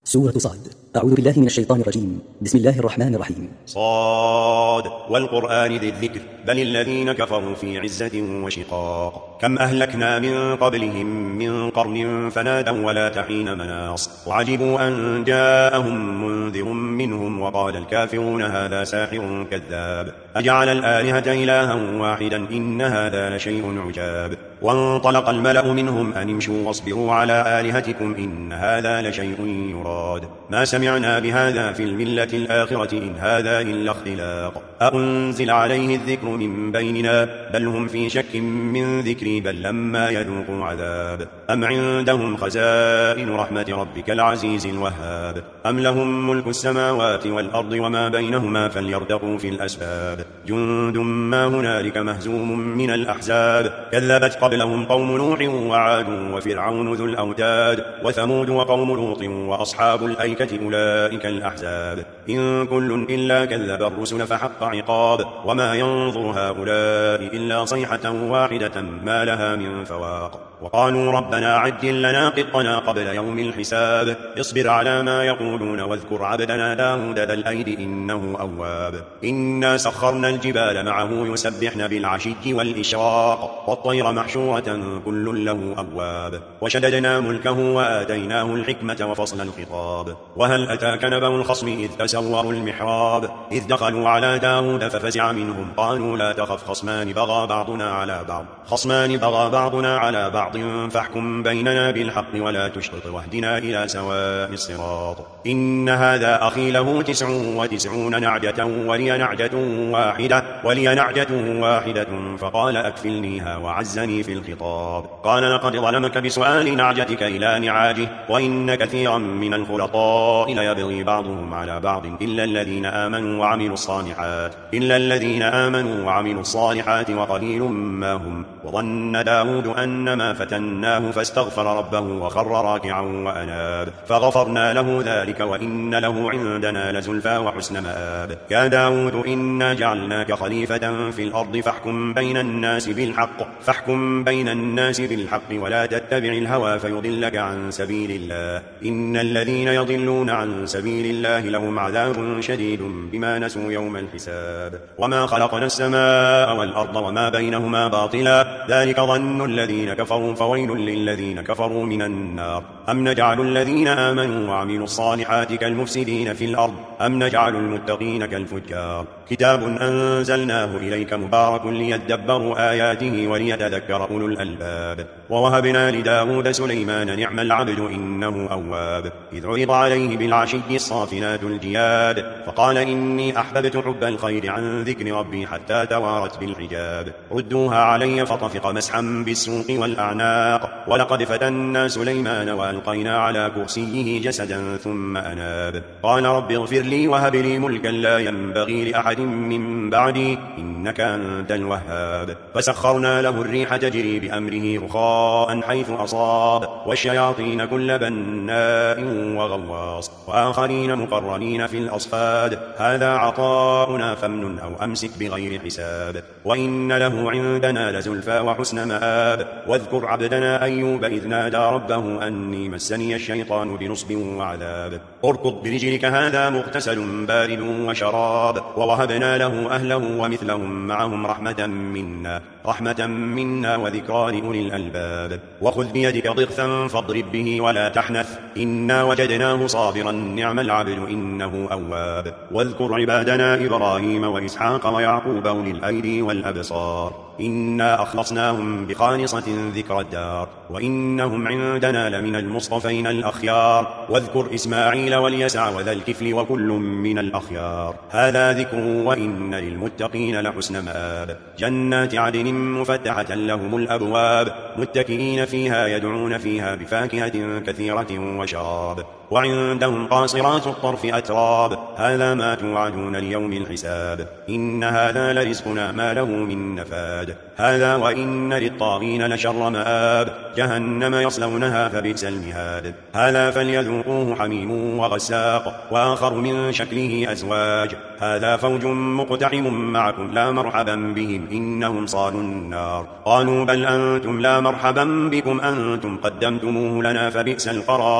سورة صاد. أعوذ بالله من الشيطان الرجيم. بسم الله الرحمن الرحيم. صاد والقرآن ذي الذكر بل الذين كفروا في عزة وشقاق. كم أهلكنا من قبلهم من قرن فنادوا ولا تحين مناص وعجبوا أن جاءهم منذر منهم وقال الكافرون هذا ساحر كذاب أجعل الآلهة إلها واحدا إن هذا لشيء عجاب. وانطلق الملأ منهم أن امشوا واصبروا على آلهتكم إن هذا لشيء يراد ما سمعنا بهذا في الملة الآخرة إن هذا إلا اختلاق أأنزل عليه الذكر من بيننا بل هم في شك من ذكري بل لما يذوقوا عذاب أم عندهم خزائن رحمة ربك العزيز الوهاب أم لهم ملك السماوات والأرض وما بينهما فليرتقوا في الأسباب جند ما هنالك مهزوم من الأحزاب كذبت قبلهم قوم نوح وعاد وفرعون ذو الأوتاد وثمود وقوم لوط وأصحاب الأيكة أولئك الأحزاب إن كل إلا كذب الرسل فحق عقاب وما ينظر هؤلاء إلا صيحة واحدة ما لها من فواق وقالوا ربنا عجل لنا قطنا قبل يوم الحساب اصبر على ما يقولون واذكر عبدنا داود ذا الأيد إنه أواب إنا سخرنا الجبال معه يسبحن بالعشي والإشراق والطير محشورة كل له أواب وشددنا ملكه وآتيناه الحكمة وفصل الخطاب وهل أتاك نبأ الخصم إذ تسوروا المحراب إذ دخلوا على داود ففزع منهم قالوا لا تخف خصمان بغى بعضنا على بعض فاحكم بيننا بالحق ولا تشطط واهدنا إلى سواء الصراط إن هذا أخي له 99 نعجة ولي نعجة واحدة فقال أكفلنيها وعزني في الخطاب قال لقد ظلمك بسؤال نعجتك إلى نعاجه وإن كثيرا من الخلطاء ليبغي بعضهم على بعض إلا الذين آمنوا وعملوا الصالحات وقليل ما هم وظن داود أنما فتناه فاستغفر ربه وخر راكعا وأناب فغفرنا له ذلك وإن له عندنا لزلفى وحسن مآب يا داود إنا جعلناك خليفة في الأرض فاحكم بين الناس بالحق ولا تتبع الهوى فيضلك عن سبيل الله إن الذين يضلون عن سبيل الله لهم عذاب شديد بما نسوا يوم الحساب وما خلقنا السماء والأرض وما بينهما باطلا ذلك ظن الذين كفروا فويل للذين كفروا من النار أم نجعل الذين آمنوا وعملوا الصالحات كالمفسدين في الأرض أم نجعل المتقين كالفجار كتاب أنزلناه إليك مبارك ليدبروا آياته وليتذكر أولو الألباب ووهبنا لداود سليمان نعم العبد إنه أواب إذ عرض عليه بالعشي الصافنات الجياد فقال إني أحببت حب الخير عن ذكر ربي حتى توارت بالحجاب ردوها علي فطفق مسحا بالسوق والأعناق ولقد فتنا سليمان وألقينا على كرسيه جسدا ثم أناب قال رب اغفر لي وهب لي ملكا لا ينبغي لأحد من بعدي إنك أنت الوهاب فسخرنا له الريح تجري بأمره رخاء حيث أصاب والشياطين كل بناء وغواص وآخرين مقرنين في الأصفاد هذا عطاؤنا فامنن أو أمسك بغير حساب وإن له عندنا لزلفى وحسن مآب واذكر عبدنا أيوب إذ نادى ربه أني مسني الشيطان بنصب وعذاب اركض برجلك هذا مغتسل بارد وشراب ووهبنا له أهله ومثلهم معهم رحمة منا وذكرى لأولي الألباب وخذ بيدك ضغثا فاضرب به ولا تحنث إنا وجدناه صابرا نعم العبد إنه أواب واذكر عبادنا إبراهيم وإسحاق ويعقوب أولي الأيدي والأبصار إنا أخلصناهم بخالصة ذكر الدار وإنهم عندنا لمن المصطفين الأخيار واذكر إسماعيل واليسع وذا الكفل وكل من الأخيار هذا ذكر وإن للمتقين لحسن مآب جنات عدن مفتحة لهم الأبواب متكئين فيها يدعون فيها بفاكهة كثيرة وشراب وعندهم قاصرات الطرف أتراب هذا ما توعدون ليوم الحساب إن هذا لرزقنا ما له من نفاد هذا وإن للطاغين لشر مآب جهنم يصلونها فبئس المهاد هذا فليذوقوه حميم وغساق وآخر من شكله أزواج هذا فوج مقتحم معكم لا مرحبا بهم إنهم صالوا النار قالوا بل أنتم لا مرحبا بكم أنتم قدمتموه لنا فبئس القرار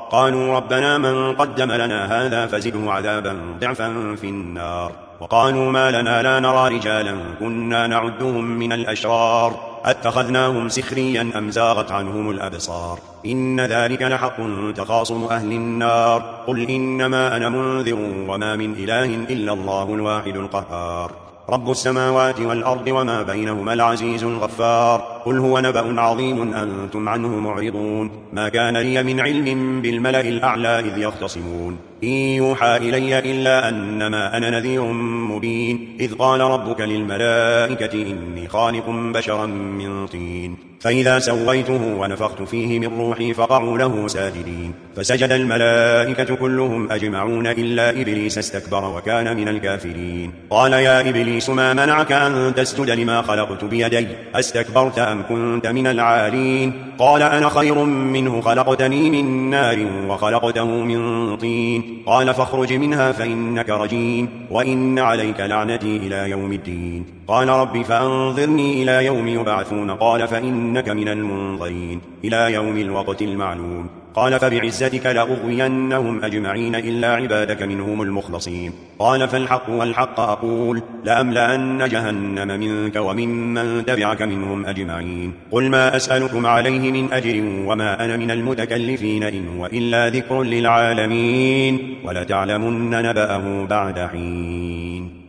قالوا ربنا من قدم لنا هذا فزده عذابا ضعفا في النار. وقالوا ما لنا لا نرى رجالا كنا نعدهم من الأشرار أتخذناهم سخريا أم زاغت عنهم الأبصار إن ذلك لحق تخاصم أهل النار قل إنما أنا منذر وما من إله إلا الله الواحد القهار رب السماوات والأرض وما بينهما العزيز الغفار قل هو نبأ عظيم أنتم عنه معرضون ما كان لي من علم بالملأ الأعلى إذ يختصمون إن يوحى إلي إلا أنما أنا نذير مبين إذ قال ربك للملائكة إني خالق بشرا من طين فإذا سويته ونفخت فيه من روحي فقعوا له ساجدين فسجد الملائكة كلهم أجمعون إلا إبليس استكبر وكان من الكافرين قال يا إبليس ما منعك أن تسجد لما خلقت بيدي أستكبرت أم كنت من العالين قال أنا خير منه خلقتني من نار وخلقته من طين قال فاخرج منها فإنك رجيم وإن عليك لعنتي إلى يوم الدين قال رب فأنظرني إلى يوم يبعثون قال فإنك من المنظرين إلى يوم الوقت المعلوم قال فبعزتك لأغوينهم أجمعين إلا عبادك منهم المخلصين قال فالحق والحق أقول لأملأن جهنم منك وممن تبعك منهم أجمعين قل ما أسألكم عليه من أجر وما أنا من المتكلفين إن وإلا ذكر للعالمين ولتعلمن نبأه بعد حين